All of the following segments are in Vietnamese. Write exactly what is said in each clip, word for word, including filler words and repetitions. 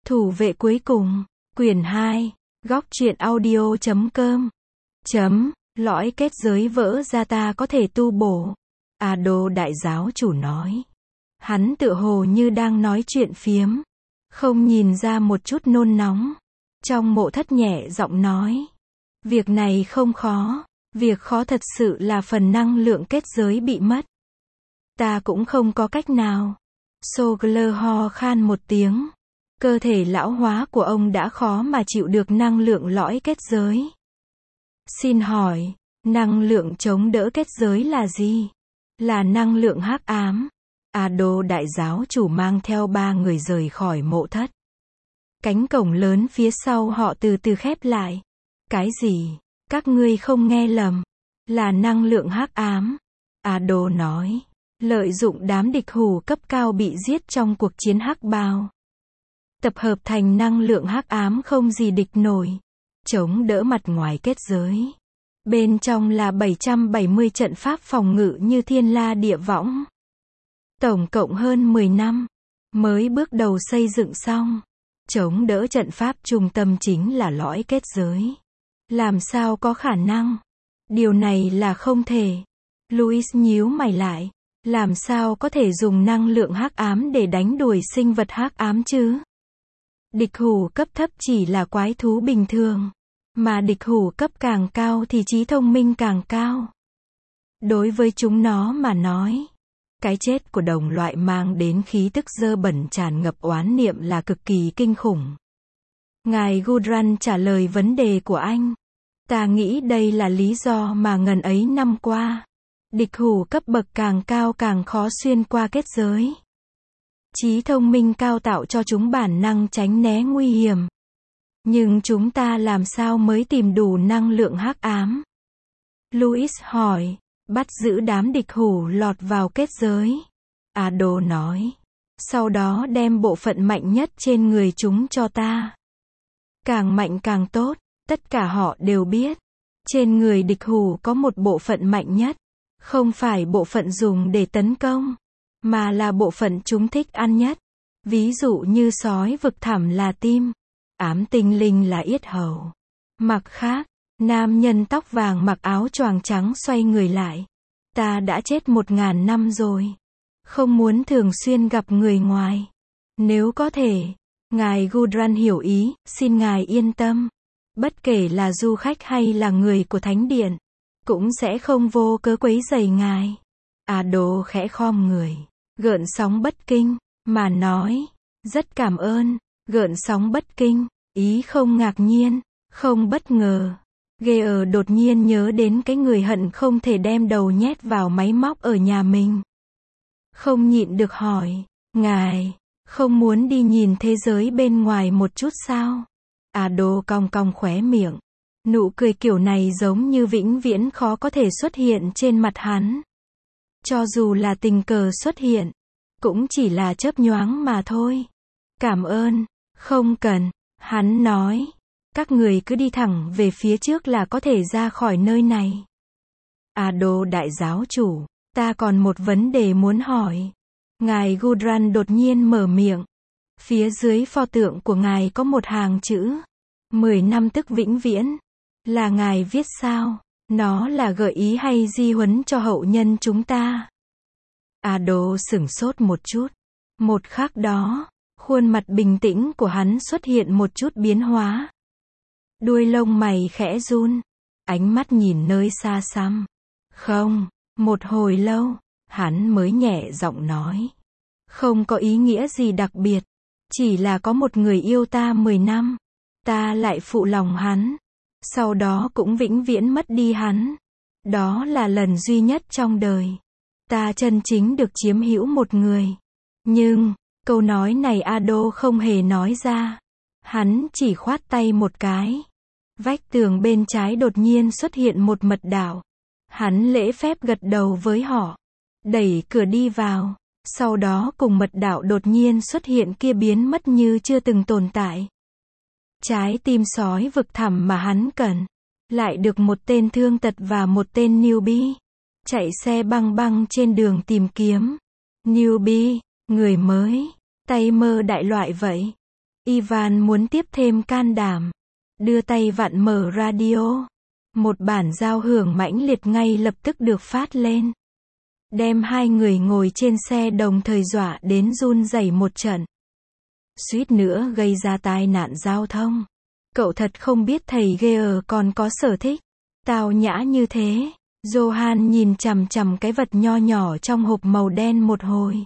Thủ vệ cuối cùng, quyển hai, góc truyện audio chấm com, chấm, lõi kết giới vỡ ra ta có thể tu bổ. A-đô đại giáo chủ nói. Hắn tựa hồ như đang nói chuyện phiếm, không nhìn ra một chút nôn nóng. Trong mộ thất nhẹ giọng nói. Việc này không khó, việc khó thật sự là phần năng lượng kết giới bị mất. Ta cũng không có cách nào. Sogler ho khan một tiếng. Cơ thể lão hóa của ông đã khó mà chịu được năng lượng lõi kết giới. Xin hỏi, năng lượng chống đỡ kết giới là gì? Là năng lượng hắc ám. A-đô đại giáo chủ mang theo ba người rời khỏi mộ thất. Cánh cổng lớn phía sau họ từ từ khép lại. Cái gì? Các ngươi không nghe lầm. Là năng lượng hắc ám. A-đô nói. Lợi dụng đám địch hủ cấp cao bị giết trong cuộc chiến hắc bào. Tập hợp thành năng lượng hắc ám không gì địch nổi. Chống đỡ mặt ngoài kết giới. Bên trong là bảy trăm bảy mươi trận pháp phòng ngự như thiên la địa võng. Tổng cộng hơn mười năm. Mới bước đầu xây dựng xong. Chống đỡ trận pháp trung tâm chính là lõi kết giới. Làm sao có khả năng? Điều này là không thể. Louis nhíu mày lại. Làm sao có thể dùng năng lượng hắc ám để đánh đuổi sinh vật hắc ám chứ? Địch hủ cấp thấp chỉ là quái thú bình thường. Mà địch hủ cấp càng cao thì trí thông minh càng cao. Đối với chúng nó mà nói, cái chết của đồng loại mang đến khí tức dơ bẩn tràn ngập oán niệm là cực kỳ kinh khủng. Ngài Gudran trả lời vấn đề của anh. Ta nghĩ đây là lý do mà ngần ấy năm qua, địch hủ cấp bậc càng cao càng khó xuyên qua kết giới. Trí thông minh cao tạo cho chúng bản năng tránh né nguy hiểm. Nhưng chúng ta làm sao mới tìm đủ năng lượng hắc ám? Louis hỏi. Bắt giữ đám địch hủ lọt vào kết giới. A-đô nói. Sau đó đem bộ phận mạnh nhất trên người chúng cho ta. Càng mạnh càng tốt, tất cả họ đều biết. Trên người địch hủ có một bộ phận mạnh nhất. Không phải bộ phận dùng để tấn công, mà là bộ phận chúng thích ăn nhất. Ví dụ như sói vực thẳm là tim, ám tinh linh là yết hầu. Mặt khác, nam nhân tóc vàng mặc áo choàng trắng xoay người lại. Ta đã chết một ngàn năm rồi. Không muốn thường xuyên gặp người ngoài. Nếu có thể, ngài Gudran hiểu ý, xin ngài yên tâm. Bất kể là du khách hay là người của thánh điện, cũng sẽ không vô cớ quấy rầy ngài. A-đô khẽ khom người, gợn sóng bất kinh, mà nói. Rất cảm ơn, gợn sóng bất kinh, ý không ngạc nhiên, không bất ngờ. Ghê ở đột nhiên nhớ đến cái người hận không thể đem đầu nhét vào máy móc ở nhà mình. Không nhịn được hỏi, ngài, không muốn đi nhìn thế giới bên ngoài một chút sao? A-đô cong cong khóe miệng. Nụ cười kiểu này giống như vĩnh viễn khó có thể xuất hiện trên mặt hắn. Cho dù là tình cờ xuất hiện, cũng chỉ là chớp nhoáng mà thôi. Cảm ơn, không cần, hắn nói. Các người cứ đi thẳng về phía trước là có thể ra khỏi nơi này. A-đô đại giáo chủ, ta còn một vấn đề muốn hỏi. Ngài Gudran đột nhiên mở miệng. Phía dưới pho tượng của ngài có một hàng chữ. Mười năm tức vĩnh viễn. Là ngài viết sao? Nó là gợi ý hay di huấn cho hậu nhân chúng ta? A-đô sửng sốt một chút. Một khắc đó, khuôn mặt bình tĩnh của hắn xuất hiện một chút biến hóa. Đuôi lông mày khẽ run. Ánh mắt nhìn nơi xa xăm. Không, một hồi lâu, hắn mới nhẹ giọng nói. Không có ý nghĩa gì đặc biệt. Chỉ là có một người yêu ta mười năm. Ta lại phụ lòng hắn. Sau đó cũng vĩnh viễn mất đi hắn. Đó là lần duy nhất trong đời. Ta chân chính được chiếm hữu một người. Nhưng, câu nói này A-đô không hề nói ra. Hắn chỉ khoát tay một cái. Vách tường bên trái đột nhiên xuất hiện một mật đạo. Hắn lễ phép gật đầu với họ. Đẩy cửa đi vào. Sau đó cùng mật đạo đột nhiên xuất hiện kia biến mất như chưa từng tồn tại. Trái tim sói vực thẳm mà hắn cần. Lại được một tên thương tật và một tên newbie. Chạy xe băng băng trên đường tìm kiếm. Newbie, người mới. Tay mơ đại loại vậy. Ivan muốn tiếp thêm can đảm. Đưa tay vặn mở radio. Một bản giao hưởng mãnh liệt ngay lập tức được phát lên. Đem hai người ngồi trên xe đồng thời dọa đến run rẩy một trận. Suýt nữa gây ra tai nạn giao thông. Cậu thật không biết thầy Gear còn có sở thích tao nhã như thế. Johan nhìn chằm chằm cái vật nho nhỏ trong hộp màu đen một hồi.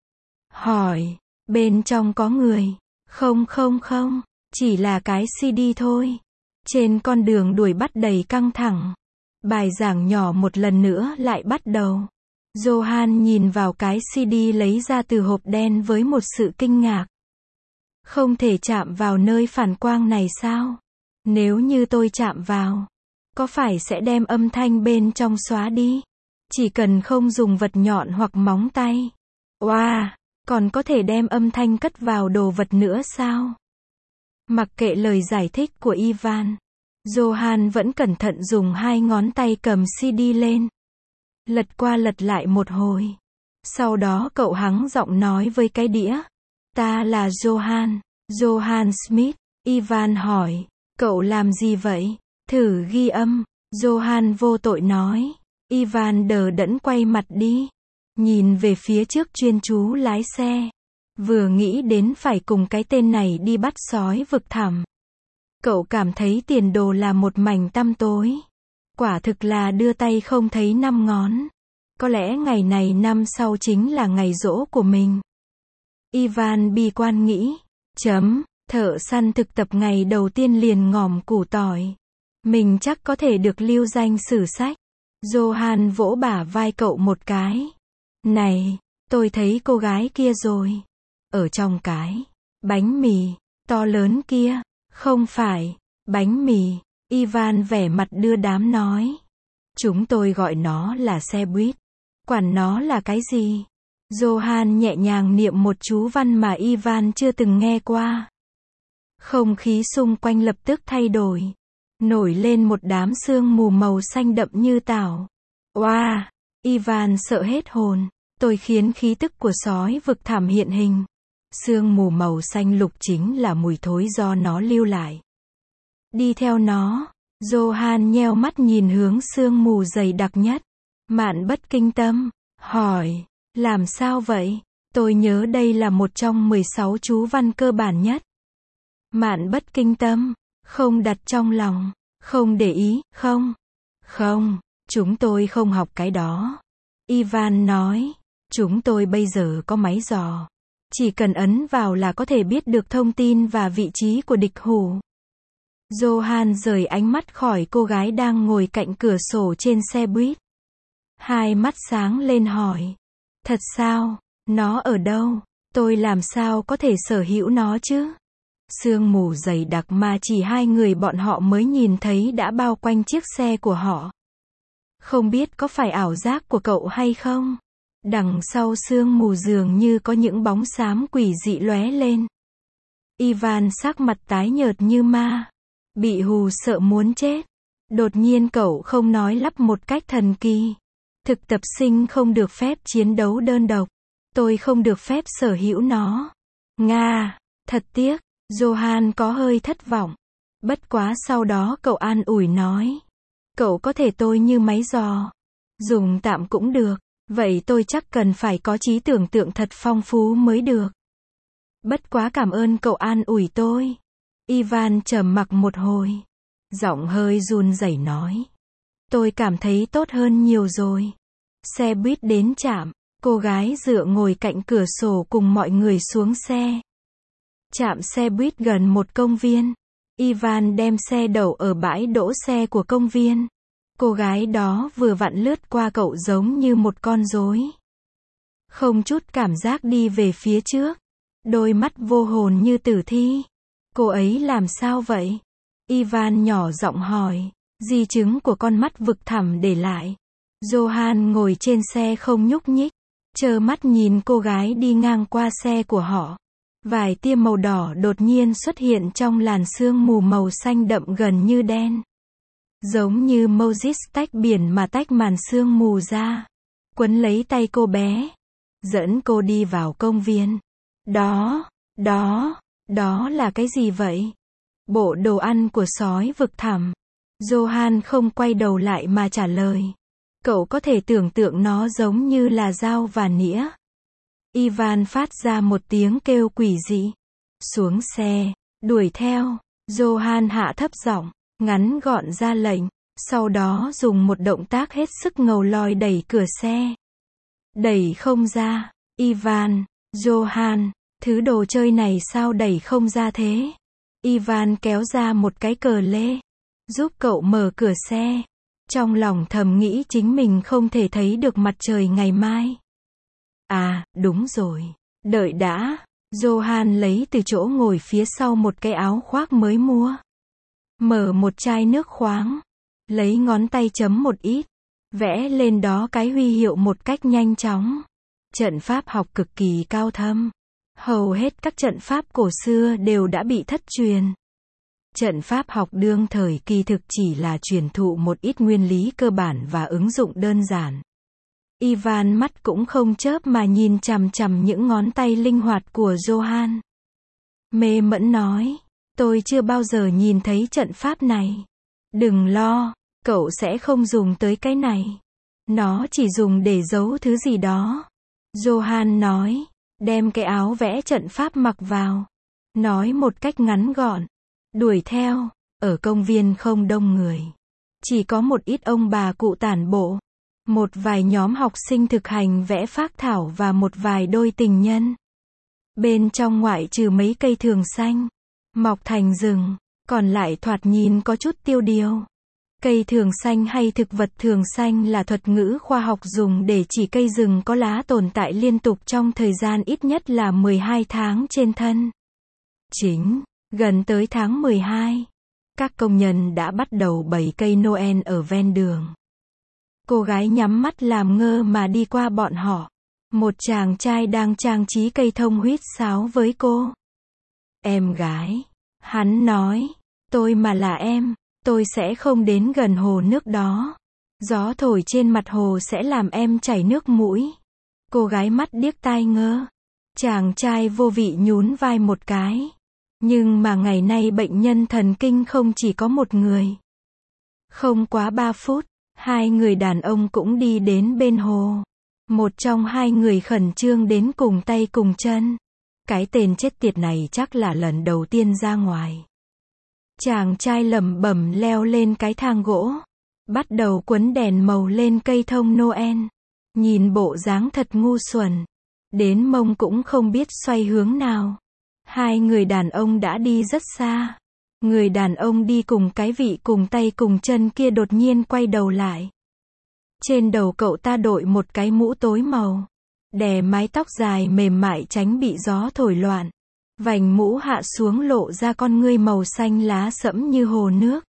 Hỏi, bên trong có người? Không không không, chỉ là cái xê đê thôi. Trên con đường đuổi bắt đầy căng thẳng. Bài giảng nhỏ một lần nữa lại bắt đầu. Johan nhìn vào cái xê đê lấy ra từ hộp đen với một sự kinh ngạc. Không thể chạm vào nơi phản quang này sao? Nếu như tôi chạm vào, có phải sẽ đem âm thanh bên trong xóa đi? Chỉ cần không dùng vật nhọn hoặc móng tay. Wow, còn có thể đem âm thanh cất vào đồ vật nữa sao? Mặc kệ lời giải thích của Ivan, Johan vẫn cẩn thận dùng hai ngón tay cầm xê đê lên. Lật qua lật lại một hồi. Sau đó cậu hắng giọng nói với cái đĩa. Ta là Johan. Johan Smith. Ivan hỏi. Cậu làm gì vậy? Thử ghi âm. Johan vô tội nói. Ivan đờ đẫn quay mặt đi. Nhìn về phía trước chuyên chú lái xe. Vừa nghĩ đến phải cùng cái tên này đi bắt sói vực thẳm. Cậu cảm thấy tiền đồ là một mảnh tăm tối. Quả thực là đưa tay không thấy năm ngón. Có lẽ ngày này năm sau chính là ngày giỗ của mình. Ivan bi quan nghĩ. Chấm, thợ săn thực tập ngày đầu tiên liền ngòm củ tỏi. Mình chắc có thể được lưu danh sử sách. Johan vỗ bả vai cậu một cái. Này, tôi thấy cô gái kia rồi. Ở trong cái bánh mì to lớn kia. Không phải, bánh mì. Ivan vẻ mặt đưa đám nói. Chúng tôi gọi nó là xe buýt. Quản nó là cái gì? Johan nhẹ nhàng niệm một chú văn mà Ivan chưa từng nghe qua. Không khí xung quanh lập tức thay đổi. Nổi lên một đám sương mù màu xanh đậm như tảo. Wow! Ivan sợ hết hồn. Tôi khiến khí tức của sói vực thẳm hiện hình. Sương mù màu xanh lục chính là mùi thối do nó lưu lại. Đi theo nó. Johan nheo mắt nhìn hướng sương mù dày đặc nhất. Mạn Bất Kinh Tâm. Hỏi. Làm sao vậy? Tôi nhớ đây là một trong mười sáu chú văn cơ bản nhất. Mạn Bất Kinh Tâm. Không đặt trong lòng. Không để ý, không? Không, chúng tôi không học cái đó. Ivan nói. Chúng tôi bây giờ có máy dò. Chỉ cần ấn vào là có thể biết được thông tin và vị trí của địch hủ. Johan rời ánh mắt khỏi cô gái đang ngồi cạnh cửa sổ trên xe buýt. Hai mắt sáng lên hỏi. Thật sao? Nó ở đâu? Tôi làm sao có thể sở hữu nó chứ? Sương mù dày đặc mà chỉ hai người bọn họ mới nhìn thấy đã bao quanh chiếc xe của họ. Không biết có phải ảo giác của cậu hay không? Đằng sau sương mù dường như có những bóng xám quỷ dị lóe lên. Ivan sắc mặt tái nhợt như ma. Bị hù sợ muốn chết. Đột nhiên cậu không nói lắp một cách thần kỳ. Thực tập sinh không được phép chiến đấu đơn độc. Tôi không được phép sở hữu nó. Nga, thật tiếc. Johan có hơi thất vọng. Bất quá sau đó cậu an ủi nói. Cậu có thể tôi như máy dò. Dùng tạm cũng được. Vậy tôi chắc cần phải có trí tưởng tượng thật phong phú mới được. Bất quá cảm ơn cậu an ủi tôi. Ivan trầm mặc một hồi. Giọng hơi run rẩy nói. Tôi cảm thấy tốt hơn nhiều rồi. Xe buýt đến trạm. Cô gái dựa ngồi cạnh cửa sổ cùng mọi người xuống xe. Trạm xe buýt gần một công viên. Ivan đem xe đậu ở bãi đỗ xe của công viên. Cô gái đó vừa vặn lướt qua cậu giống như một con rối. Không chút cảm giác đi về phía trước. Đôi mắt vô hồn như tử thi. Cô ấy làm sao vậy? Ivan nhỏ giọng hỏi. Di chứng của con mắt vực thẳm để lại. Johan ngồi trên xe không nhúc nhích. Trơ mắt nhìn cô gái đi ngang qua xe của họ. Vài tia màu đỏ đột nhiên xuất hiện trong làn sương mù màu xanh đậm gần như đen. Giống như Moses tách biển mà tách màn sương mù ra. Quấn lấy tay cô bé. Dẫn cô đi vào công viên. Đó, đó, Đó là cái gì vậy? Bộ đồ ăn của sói vực thẳm. Johan không quay đầu lại mà trả lời. Cậu có thể tưởng tượng nó giống như là dao và nĩa. Ivan phát ra một tiếng kêu quỷ dị. Xuống xe, đuổi theo. Johan hạ thấp giọng, ngắn gọn ra lệnh, sau đó dùng một động tác hết sức ngầu lòi đẩy cửa xe. Đẩy không ra. Ivan, Johan, thứ đồ chơi này sao đẩy không ra thế? Ivan kéo ra một cái cờ lê, giúp cậu mở cửa xe. Trong lòng thầm nghĩ chính mình không thể thấy được mặt trời ngày mai. À, đúng rồi. Đợi đã. Johan lấy từ chỗ ngồi phía sau một cái áo khoác mới mua. Mở một chai nước khoáng. Lấy ngón tay chấm một ít. Vẽ lên đó cái huy hiệu một cách nhanh chóng. Trận pháp học cực kỳ cao thâm. Hầu hết các trận pháp cổ xưa đều đã bị thất truyền. Trận pháp học đương thời kỳ thực chỉ là truyền thụ một ít nguyên lý cơ bản và ứng dụng đơn giản. Ivan mắt cũng không chớp mà nhìn chằm chằm những ngón tay linh hoạt của Johan. Mê mẫn nói, tôi chưa bao giờ nhìn thấy trận pháp này. Đừng lo, cậu sẽ không dùng tới cái này. Nó chỉ dùng để giấu thứ gì đó. Johan nói, đem cái áo vẽ trận pháp mặc vào. Nói một cách ngắn gọn. Đuổi theo, ở công viên không đông người. Chỉ có một ít ông bà cụ tản bộ. Một vài nhóm học sinh thực hành vẽ phác thảo và một vài đôi tình nhân. Bên trong ngoại trừ mấy cây thường xanh, mọc thành rừng, còn lại thoạt nhìn có chút tiêu điều. Cây thường xanh hay thực vật thường xanh là thuật ngữ khoa học dùng để chỉ cây rừng có lá tồn tại liên tục trong thời gian ít nhất là mười hai tháng trên thân. Chính, gần tới tháng mười hai, các công nhân đã bắt đầu bày cây Noel ở ven đường. Cô gái nhắm mắt làm ngơ mà đi qua bọn họ. Một chàng trai đang trang trí cây thông huýt sáo với cô. Em gái. Hắn nói. Tôi mà là em, tôi sẽ không đến gần hồ nước đó. Gió thổi trên mặt hồ sẽ làm em chảy nước mũi. Cô gái mắt điếc tai ngơ. Chàng trai vô vị nhún vai một cái. Nhưng mà ngày nay bệnh nhân thần kinh không chỉ có một người. Không quá ba phút. Hai người đàn ông cũng đi đến bên hồ. Một trong hai người khẩn trương đến cùng tay cùng chân. Cái tên chết tiệt này chắc là lần đầu tiên ra ngoài. Chàng trai lẩm bẩm leo lên cái thang gỗ. Bắt đầu quấn đèn màu lên cây thông Noel. Nhìn bộ dáng thật ngu xuẩn. Đến mông cũng không biết xoay hướng nào. Hai người đàn ông đã đi rất xa. Người đàn ông đi cùng cái vị cùng tay cùng chân kia đột nhiên quay đầu lại. Trên đầu cậu ta đội một cái mũ tối màu. Đè mái tóc dài mềm mại tránh bị gió thổi loạn. Vành mũ hạ xuống lộ ra con ngươi màu xanh lá sẫm như hồ nước.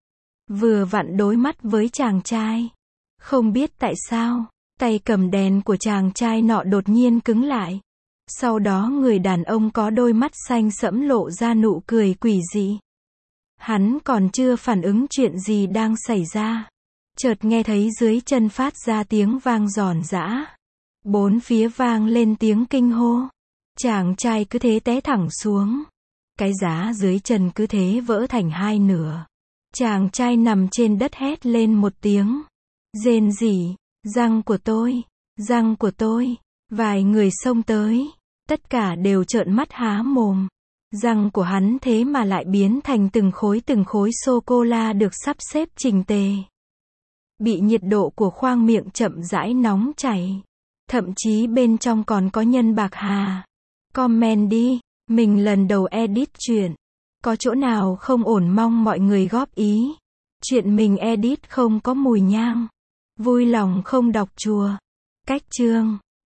Vừa vặn đối mắt với chàng trai. Không biết tại sao, tay cầm đèn của chàng trai nọ đột nhiên cứng lại. Sau đó người đàn ông có đôi mắt xanh sẫm lộ ra nụ cười quỷ dị. Hắn còn chưa phản ứng chuyện gì đang xảy ra. Chợt nghe thấy dưới chân phát ra tiếng vang giòn giã. Bốn phía vang lên tiếng kinh hô. Chàng trai cứ thế té thẳng xuống. Cái giá dưới chân cứ thế vỡ thành hai nửa. Chàng trai nằm trên đất hét lên một tiếng. Rên rỉ, răng của tôi, răng của tôi. Vài người xông tới. Tất cả đều trợn mắt há mồm. Răng của hắn thế mà lại biến thành từng khối từng khối sô-cô-la được sắp xếp chỉnh tề. Bị nhiệt độ của khoang miệng chậm rãi nóng chảy. Thậm chí bên trong còn có nhân bạc hà. Comment đi, mình lần đầu edit chuyện. Có chỗ nào không ổn mong mọi người góp ý. Chuyện mình edit không có mùi nhang. Vui lòng không đọc chùa. Cách chương